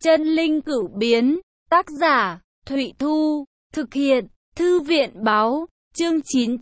Chân linh cửu biến, tác giả, Thụy Thu, thực hiện, Thư viện báo, chương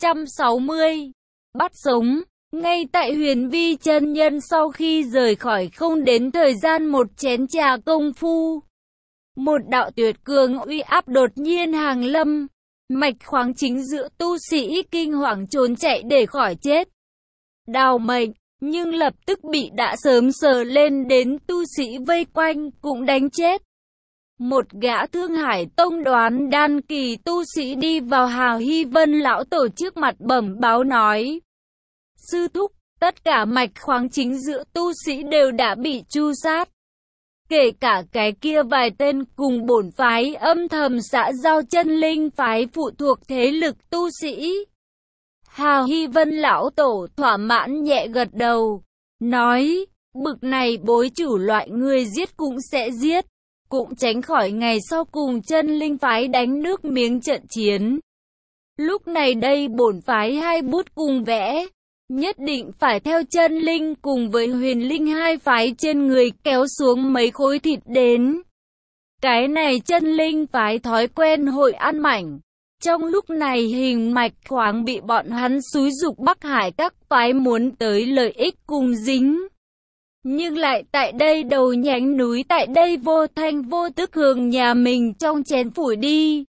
960. Bắt sống, ngay tại Huyền Vi chân nhân sau khi rời khỏi không đến thời gian một chén trà công phu. Một đạo tuyệt cường uy áp đột nhiên hàng lâm, mạch khoáng chính giữa tu sĩ kinh hoàng trốn chạy để khỏi chết. Đào mệnh, nhưng lập tức bị đã sớm sờ lên đến tu sĩ vây quanh cũng đánh chết. Một gã Thương Hải Tông đoán đan kỳ tu sĩ đi vào Hào Hy Vân lão tổ trước mặt bẩm báo nói: sư thúc, tất cả mạch khoáng chính giữa tu sĩ đều đã bị tru sát. Kể cả cái kia vài tên cùng bổn phái âm thầm xã giao chân linh phái phụ thuộc thế lực tu sĩ. Hào Hy Vân lão tổ thỏa mãn nhẹ gật đầu, nói: bực này bối chủ loại người giết cũng sẽ giết, cũng tránh khỏi ngày sau cùng chân linh phái đánh nước miếng trận chiến. Lúc này đây bổn phái hai bút cùng vẽ, nhất định phải theo chân linh cùng với huyền linh hai phái trên người kéo xuống mấy khối thịt đến. Cái này chân linh phái thói quen hội ăn mảnh. Trong lúc này hình mạch khoáng bị bọn hắn xúi giục Bắc Hải các phái muốn tới lợi ích cùng dính. Nhưng lại tại đây đầu nhánh núi tại đây vô thanh vô tức hướng nhà mình trong chén phủi đi.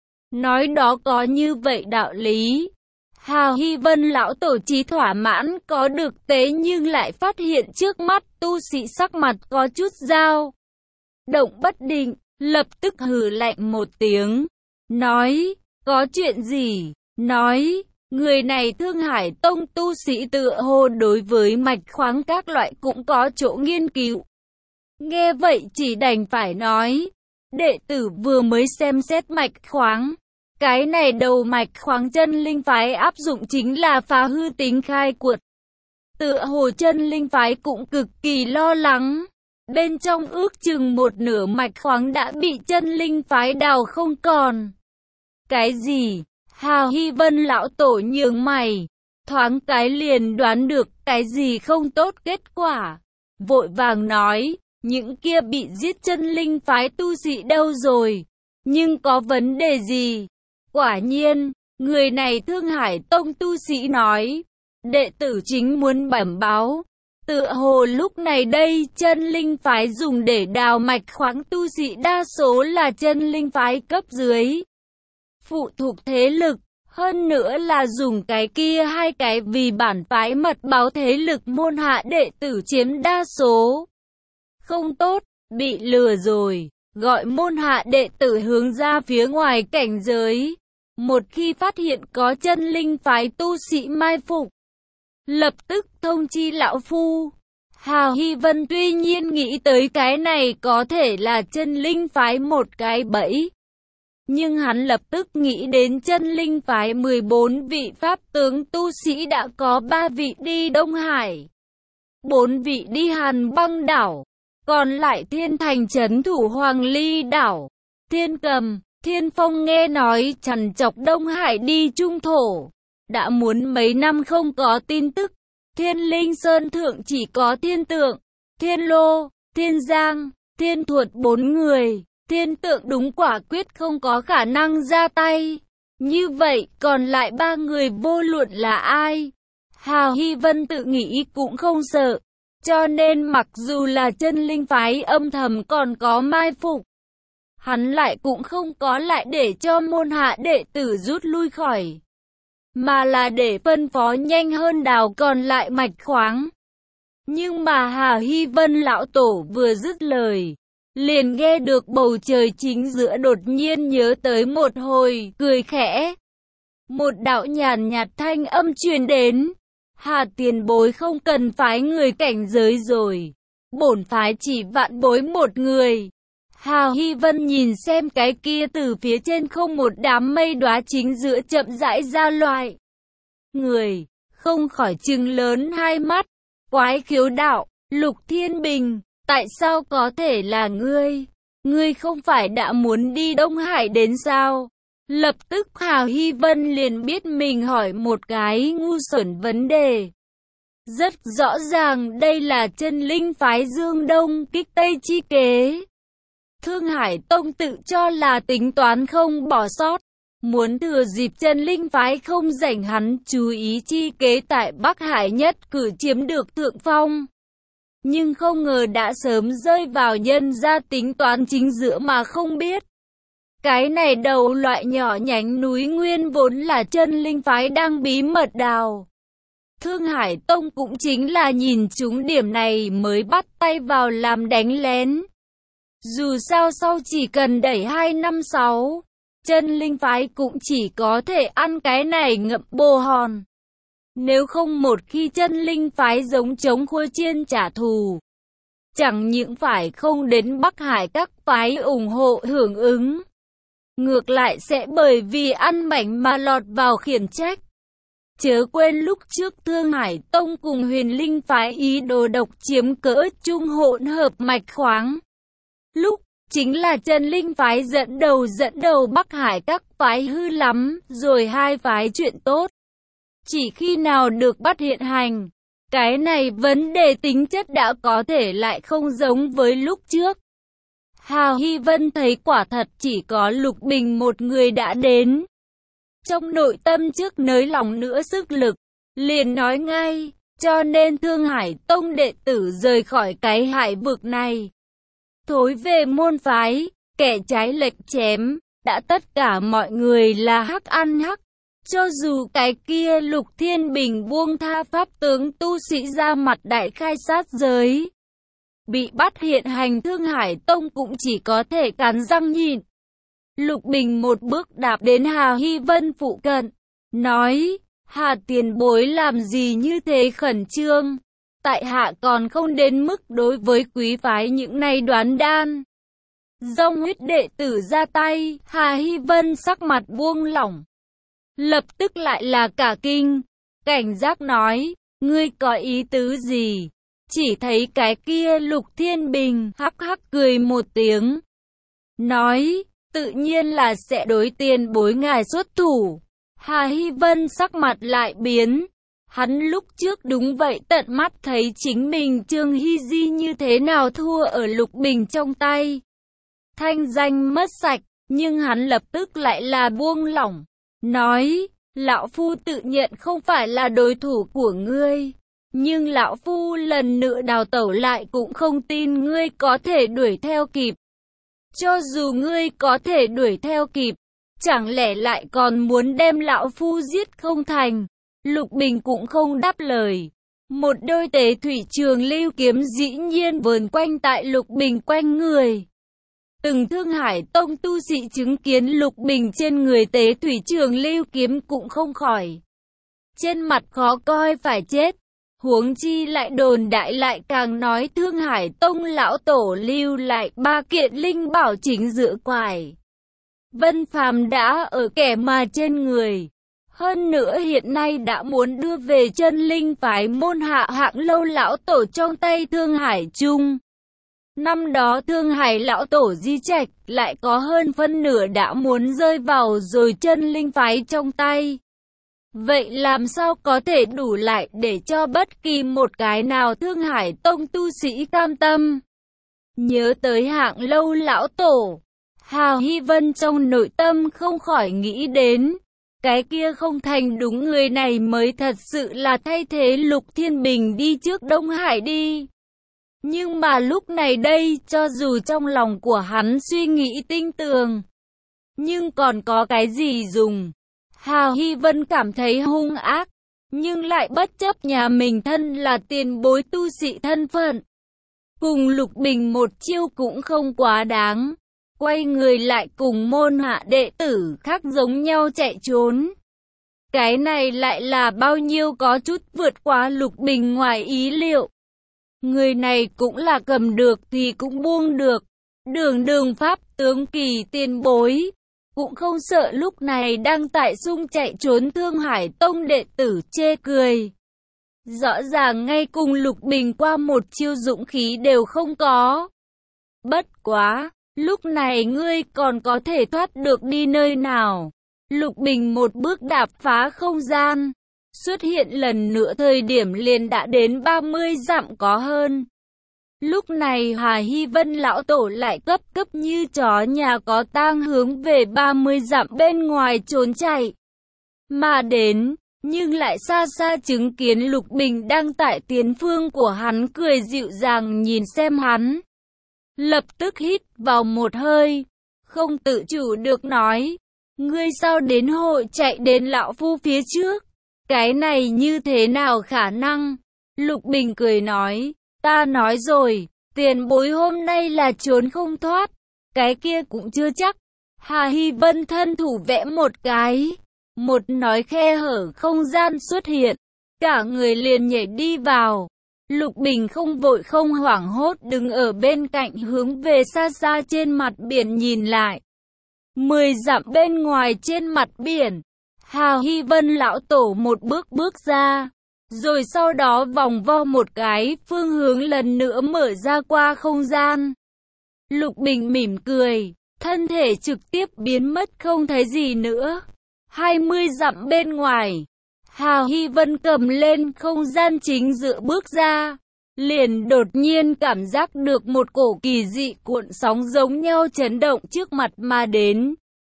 Nói đó có như vậy đạo lý. Hào Hy Vân lão tổ trí thỏa mãn có được tế nhưng lại phát hiện trước mắt tu sĩ sắc mặt có chút dao động bất định, lập tức hừ lạnh một tiếng, nói: có chuyện gì? Nói: người này Thương Hải Tông tu sĩ tựa hồ đối với mạch khoáng các loại cũng có chỗ nghiên cứu. Nghe vậy chỉ đành phải nói: đệ tử vừa mới xem xét mạch khoáng. Cái này đầu mạch khoáng chân linh phái áp dụng chính là phá hư tính khai quật. Tựa hồ chân linh phái cũng cực kỳ lo lắng. Bên trong ước chừng một nửa mạch khoáng đã bị chân linh phái đào không còn. Cái gì? Hào Hy Vân lão tổ nhướng mày, thoáng cái liền đoán được cái gì không tốt kết quả. Vội vàng nói: những kia bị giết chân linh phái tu sĩ đâu rồi? Nhưng có vấn đề gì? Quả nhiên, người này Thương Hải Tông tu sĩ nói: đệ tử chính muốn bẩm báo. Tựa hồ lúc này đây chân linh phái dùng để đào mạch khoáng tu sĩ đa số là chân linh phái cấp dưới. Phụ thuộc thế lực, hơn nữa là dùng cái kia hai cái vì bản phái mật báo thế lực môn hạ đệ tử chiếm đa số. Không tốt, bị lừa rồi, gọi môn hạ đệ tử hướng ra phía ngoài cảnh giới. Một khi phát hiện có chân linh phái tu sĩ mai phục, lập tức thông chi lão phu. Hào Hy Vân tuy nhiên nghĩ tới cái này có thể là chân linh phái một cái bẫy. Nhưng hắn lập tức nghĩ đến chân linh phái 14 vị pháp tướng tu sĩ đã có 3 vị đi Đông Hải, 4 vị đi Hàn Băng đảo, còn lại Thiên Thành trấn thủ Hoàng Ly đảo. Thiên Cầm, Thiên Phong nghe nói trằn trọc Đông Hải đi Trung Thổ, đã muốn mấy năm không có tin tức. Thiên Linh Sơn Thượng chỉ có Thiên Tượng, Thiên Lô, Thiên Giang, Thiên Thuật 4 người. Thiên Tượng đúng quả quyết không có khả năng ra tay. Như vậy còn lại 3 người vô luận là ai? Hào Hy Vân tự nghĩ cũng không sợ. Cho nên mặc dù là chân linh phái âm thầm còn có mai phục, hắn lại cũng không có lại để cho môn hạ đệ tử rút lui khỏi, mà là để phân phó nhanh hơn đào còn lại mạch khoáng. Nhưng mà Hào Hy Vân lão tổ vừa dứt lời, liền nghe được bầu trời chính giữa đột nhiên nhớ tới một hồi cười khẽ. Một đạo nhàn nhạt thanh âm truyền đến: Hà tiền bối không cần phái người cảnh giới rồi, bổn phái chỉ vạn bối một người. Hào Hy Vân nhìn xem cái kia từ phía trên không một đám mây đóa chính giữa chậm rãi ra loại người, không khỏi trừng lớn hai mắt, quái khiếu đạo: Lục Thiên Bình, tại sao có thể là ngươi? Ngươi không phải đã muốn đi Đông Hải đến sao? Lập tức Hào Hy Vân liền biết mình hỏi một cái ngu xuẩn vấn đề. Rất rõ ràng đây là chân linh phái Dương Đông kích Tây chi kế. Thương Hải Tông tự cho là tính toán không bỏ sót, muốn thừa dịp Chân Linh phái không rảnh hắn chú ý chi kế tại Bắc Hải nhất cử chiếm được thượng phong. Nhưng không ngờ đã sớm rơi vào nhân gia tính toán chính giữa mà không biết. Cái này đầu loại nhỏ nhánh núi nguyên vốn là Chân Linh phái đang bí mật đào. Thương Hải Tông cũng chính là nhìn trúng điểm này mới bắt tay vào làm đánh lén. Dù sao sau chỉ cần đẩy 2 năm 6, Chân Linh phái cũng chỉ có thể ăn cái này ngậm bồ hòn. Nếu không một khi Chân Linh phái giống chống Khôi Chiên trả thù, chẳng những phải không đến Bắc Hải các phái ủng hộ hưởng ứng, ngược lại sẽ bởi vì ăn mảnh mà lọt vào khiển trách. Chớ quên lúc trước Thương Hải Tông cùng Huyền Linh phái ý đồ độc chiếm cỡ trung hỗn hợp mạch khoáng. Lúc chính là Chân Linh phái dẫn đầu Bắc Hải các phái hư lắm, rồi hai phái chuyện tốt. Chỉ khi nào được bắt hiện hành, cái này vấn đề tính chất đã có thể lại không giống với lúc trước. Hào Hy Vân thấy quả thật chỉ có Lục Bình một người đã đến. Trong nội tâm trước nới lỏng nữa sức lực, liền nói ngay, cho nên Thương Hải Tông đệ tử rời khỏi cái hải vực này. Thối về môn phái, kẻ trái lệch chém, đã tất cả mọi người là hắc ăn hắc. Cho dù cái kia Lục Thiên Bình buông tha pháp tướng tu sĩ ra mặt đại khai sát giới, bị bắt hiện hành Thương Hải Tông cũng chỉ có thể cắn răng nhịn. Lục Bình một bước đạp đến Hà Hy Vân phụ cận, nói, Hà tiền bối làm gì như thế khẩn trương, tại hạ còn không đến mức đối với quý phái những này đoán đan. Dòng huyết đệ tử ra tay, Hà Hy Vân sắc mặt buông lỏng, lập tức lại là cả kinh, cảnh giác nói, ngươi có ý tứ gì? Chỉ thấy cái kia Lục Thiên Bình hắc hắc cười một tiếng, nói, tự nhiên là sẽ đối tiền bối ngài xuất thủ. Hà Hy Vân sắc mặt lại biến, hắn lúc trước đúng vậy tận mắt thấy chính mình Trương Hy Di như thế nào thua ở Lục Bình trong tay. Thanh danh mất sạch, nhưng hắn lập tức lại là buông lỏng, nói, lão phu tự nhận không phải là đối thủ của ngươi. Nhưng lão phu lần nữa đào tẩu lại cũng không tin ngươi có thể đuổi theo kịp. Cho dù ngươi có thể đuổi theo kịp, chẳng lẽ lại còn muốn đem lão phu giết không thành? Lục Bình cũng không đáp lời. Một đôi tế thủy trường lưu kiếm dĩ nhiên vờn quanh tại Lục Bình quanh người. Từng Thương Hải Tông tu sĩ chứng kiến Lục Bình trên người tế thủy trường lưu kiếm cũng không khỏi trên mặt khó coi phải chết. Huống chi lại đồn đại lại càng nói Thương Hải Tông lão tổ lưu lại 3 kiện linh bảo chính giữa quải. Vân Phàm đã ở kẻ mà trên người. Hơn nữa hiện nay đã muốn đưa về Chân Linh phái môn hạ hạng lâu lão tổ trong tay Thương Hải Trung. Năm đó Thương Hải lão tổ di trạch lại có hơn phân nửa đã muốn rơi vào rồi Chân Linh phái trong tay. Vậy làm sao có thể đủ lại để cho bất kỳ một cái nào Thương Hải Tông tu sĩ cam tâm? Nhớ tới hạng lâu lão tổ, Hào Hy Vân trong nội tâm không khỏi nghĩ đến, cái kia không thành đúng người này mới thật sự là thay thế Lục Thiên Bình đi trước Đông Hải đi. Nhưng mà lúc này đây, cho dù trong lòng của hắn suy nghĩ tinh tường, nhưng còn có cái gì dùng? Hào Hy Vân cảm thấy hung ác, nhưng lại bất chấp nhà mình thân là tiền bối tu sĩ thân phận. Cùng Lục Bình một chiêu cũng không quá đáng. Quay người lại cùng môn hạ đệ tử khác giống nhau chạy trốn. Cái này lại là bao nhiêu có chút vượt quá Lục Bình ngoài ý liệu. Người này cũng là cầm được thì cũng buông được. Đường pháp tướng kỳ tiền bối cũng không sợ lúc này đang tại sung chạy trốn Thương Hải Tông đệ tử chê cười. Rõ ràng ngay cùng Lục Bình qua một chiêu dũng khí đều không có. Bất quá, lúc này ngươi còn có thể thoát được đi nơi nào? Lục Bình một bước đạp phá không gian, xuất hiện lần nữa thời điểm liền đã đến 30 dặm có hơn. Lúc này Hà Hy Vân lão tổ lại cấp như chó nhà có tang hướng về 30 dặm bên ngoài trốn chạy mà đến, nhưng lại xa xa chứng kiến Lục Bình đang tại tiền phương của hắn cười dịu dàng nhìn xem hắn. Lập tức hít vào một hơi, không tự chủ được nói, ngươi sao đến hội chạy đến lão phu phía trước, cái này như thế nào khả năng? Lục Bình cười nói, ta nói rồi, tiền bối hôm nay là trốn không thoát, cái kia cũng chưa chắc. Hà Hy Vân thân thủ vẽ một cái, một nói khe hở không gian xuất hiện, cả người liền nhảy đi vào. Lục Bình không vội không hoảng hốt đứng ở bên cạnh hướng về xa xa trên mặt biển nhìn lại. 10 dặm bên ngoài trên mặt biển, Hà Hy Vân lão tổ một bước ra, rồi sau đó vòng vo một cái phương hướng lần nữa mở ra qua không gian. Lục Bình mỉm cười, thân thể trực tiếp biến mất không thấy gì nữa. 20 dặm bên ngoài, Hà Hy Vân cầm lên không gian chính giữa bước ra, liền đột nhiên cảm giác được một cổ kỳ dị cuộn sóng giống nhau chấn động trước mặt mà đến.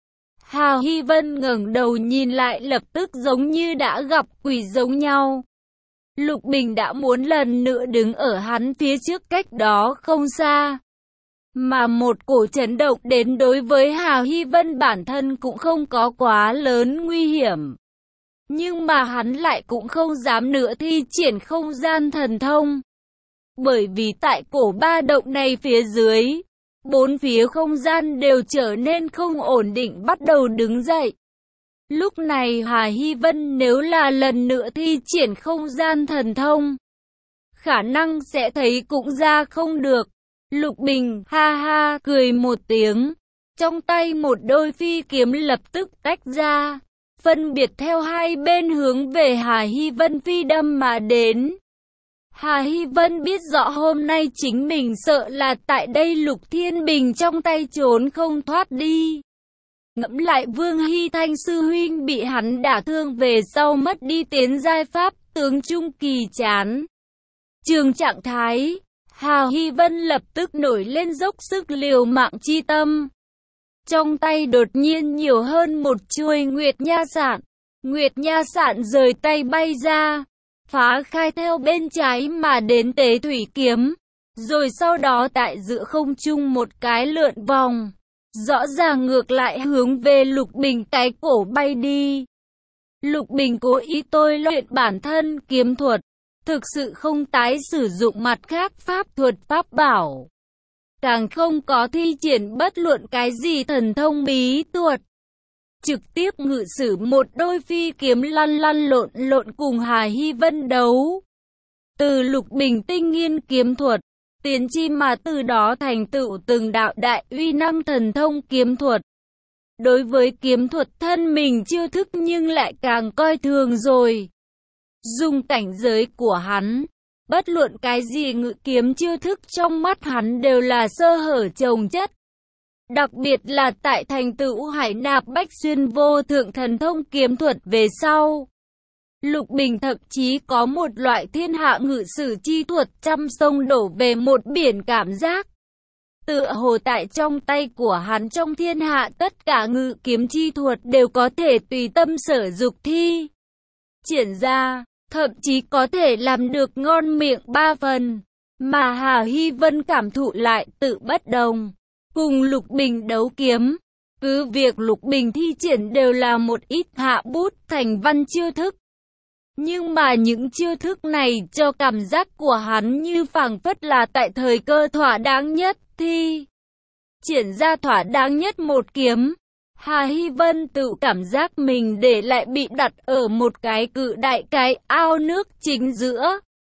Hà Hy Vân ngẩng đầu nhìn lại lập tức giống như đã gặp quỷ giống nhau. Lục Bình đã muốn lần nữa đứng ở hắn phía trước cách đó không xa. Mà một cổ chấn động đến đối với Hà Hy Vân bản thân cũng không có quá lớn nguy hiểm. Nhưng mà hắn lại cũng không dám nữa thi triển không gian thần thông. Bởi vì tại cổ ba động này phía dưới, bốn phía không gian đều trở nên không ổn định bắt đầu đứng dậy. Lúc này Hà Hy Vân nếu là lần nữa thi triển không gian thần thông, khả năng sẽ thấy cũng ra không được. Lục Bình ha ha cười một tiếng, trong tay một đôi phi kiếm lập tức tách ra, phân biệt theo hai bên hướng về Hà Hy Vân phi đâm mà đến. Hà Hy Vân biết rõ hôm nay chính mình sợ là tại đây Lục Thiên Bình trong tay trốn không thoát đi. Ngẫm lại Vương Hy Thanh sư huynh bị hắn đả thương về sau mất đi tiến giai pháp tướng trung kỳ chán trường trạng thái, Hà Hy Vân lập tức nổi lên dốc sức liều mạng chi tâm. Trong tay đột nhiên nhiều hơn một chuôi Nguyệt Nha Sạn. Nguyệt Nha Sạn rời tay bay ra, phá khai theo bên trái mà đến Tế Thủy Kiếm, rồi sau đó tại giữa không trung một cái lượn vòng, rõ ràng ngược lại hướng về Lục Bình cái cổ bay đi. Lục Bình cố ý tôi luyện bản thân kiếm thuật, thực sự không tái sử dụng mặt khác pháp thuật pháp bảo, càng không có thi triển bất luận cái gì thần thông bí thuật. Trực tiếp ngự sử một đôi phi kiếm lăn lộn cùng Hà Hy Vân đấu. Từ Lục Bình tinh nghiên kiếm thuật, tiến chi mà từ đó thành tựu từng đạo đại uy năng thần thông kiếm thuật. Đối với kiếm thuật thân mình chiêu thức nhưng lại càng coi thường rồi. Dùng cảnh giới của hắn, bất luận cái gì ngự kiếm chiêu thức trong mắt hắn đều là sơ hở chồng chất. Đặc biệt là tại thành tựu Hải Nạp Bách Xuyên vô thượng thần thông kiếm thuật về sau. Lục Bình thậm chí có một loại thiên hạ ngự sử chi thuật trăm sông đổ về một biển cảm giác. Tựa hồ tại trong tay của hắn trong thiên hạ tất cả ngự kiếm chi thuật đều có thể tùy tâm sở dục thi triển ra, thậm chí có thể làm được ngon miệng ba phần. Mà Hà Hy Vân cảm thụ lại tự bất đồng. Cùng Lục Bình đấu kiếm, cứ việc Lục Bình thi triển đều là một ít hạ bút thành văn chiêu thức. Nhưng mà những chiêu thức này cho cảm giác của hắn như phảng phất là tại thời cơ thỏa đáng nhất thi triển ra thỏa đáng nhất một kiếm. Hà Hy Vân tự cảm giác mình để lại bị đặt ở một cái cự đại cái ao nước chính giữa.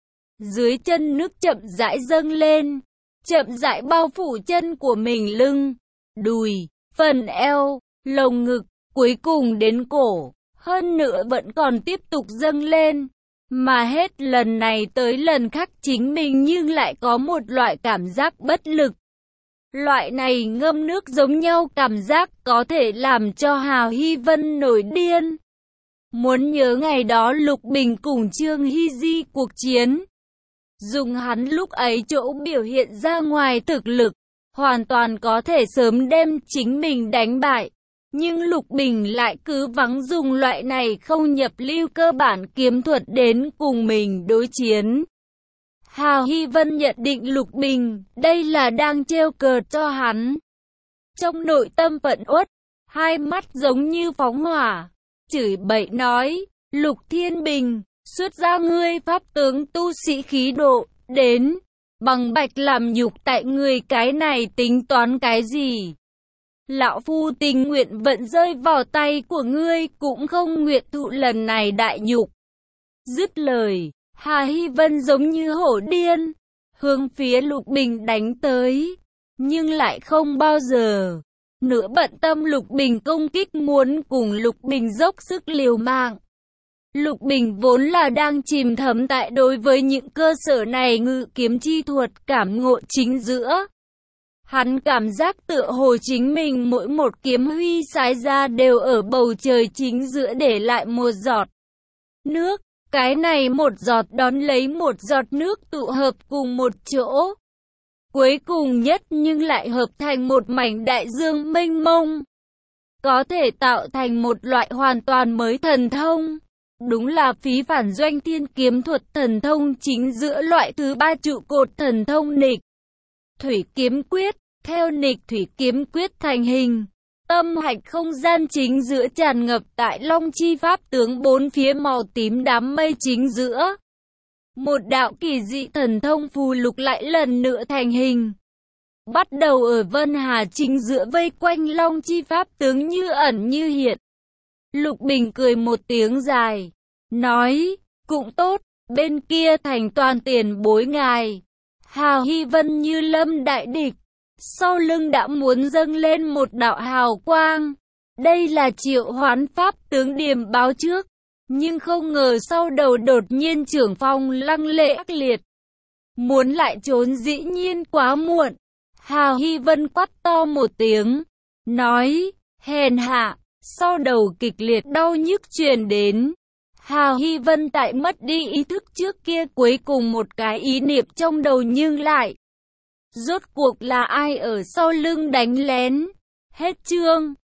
Dưới chân nước chậm rãi dâng lên, chậm rãi bao phủ chân của mình lưng, đùi, phần eo, lồng ngực, cuối cùng đến cổ, hơn nữa vẫn còn tiếp tục dâng lên. Mà hết lần này tới lần khác chính mình nhưng lại có một loại cảm giác bất lực. Loại này ngâm nước giống nhau cảm giác có thể làm cho Hà Hy Vân nổi điên. Muốn nhớ ngày đó Lục Bình cùng Trương Hy Di cuộc chiến. Dùng hắn lúc ấy chỗ biểu hiện ra ngoài thực lực, hoàn toàn có thể sớm đem chính mình đánh bại. Nhưng Lục Bình lại cứ vắng dùng loại này không nhập lưu cơ bản kiếm thuật đến cùng mình đối chiến. Hào Hy Vân nhận định Lục Bình, đây là đang trêu cợt cho hắn. Trong nội tâm phẫn uất, hai mắt giống như phóng hỏa, chửi bậy nói, Lục Thiên Bình, xuất ra ngươi pháp tướng tu sĩ khí độ, đến, bằng bạch làm nhục tại người cái này tính toán cái gì? Lão Phu tình nguyện vận rơi vào tay của ngươi cũng không nguyện thụ lần này đại nhục. Dứt lời, Hà Hy Vân giống như hổ điên, hướng phía Lục Bình đánh tới, nhưng lại không bao giờ nữa bận tâm Lục Bình công kích muốn cùng Lục Bình dốc sức liều mạng. Lục Bình vốn là đang chìm thấm tại đối với những cơ sở này ngự kiếm chi thuật cảm ngộ chính giữa. Hắn cảm giác tựa hồ chính mình mỗi một kiếm huy sái ra đều ở bầu trời chính giữa để lại một giọt nước. Cái này một giọt đón lấy một giọt nước tụ hợp cùng một chỗ. Cuối cùng nhất nhưng lại hợp thành một mảnh đại dương mênh mông. Có thể tạo thành một loại hoàn toàn mới thần thông. Đúng là phí phản doanh thiên kiếm thuật thần thông chính giữa loại thứ ba trụ cột thần thông nghịch thủy kiếm quyết. Theo nghịch thủy kiếm quyết thành hình, tâm hạch không gian chính giữa tràn ngập tại Long Chi pháp tướng bốn phía màu tím đám mây chính giữa. Một đạo kỳ dị thần thông phù lục lại lần nữa thành hình. Bắt đầu ở Vân Hà chính giữa vây quanh Long Chi pháp tướng như ẩn như hiện. Lục Bình cười một tiếng dài, nói, cũng tốt, bên kia thành toàn tiền bối ngài. Hào Hy Vân như lâm đại địch. Sau lưng đã muốn dâng lên một đạo hào quang. Đây là triệu hoán pháp tướng điềm báo trước. Nhưng không ngờ sau đầu đột nhiên trưởng phong lăng lệ ác liệt. Muốn lại trốn dĩ nhiên quá muộn. Hào Hy Vân quát to một tiếng. Nói, hèn hạ. Sau đầu kịch liệt đau nhức truyền đến. Hào Hy Vân tại mất đi ý thức trước kia cuối cùng một cái ý niệm trong đầu nhưng lại. Rốt cuộc là ai ở sau lưng đánh lén? Hết chương.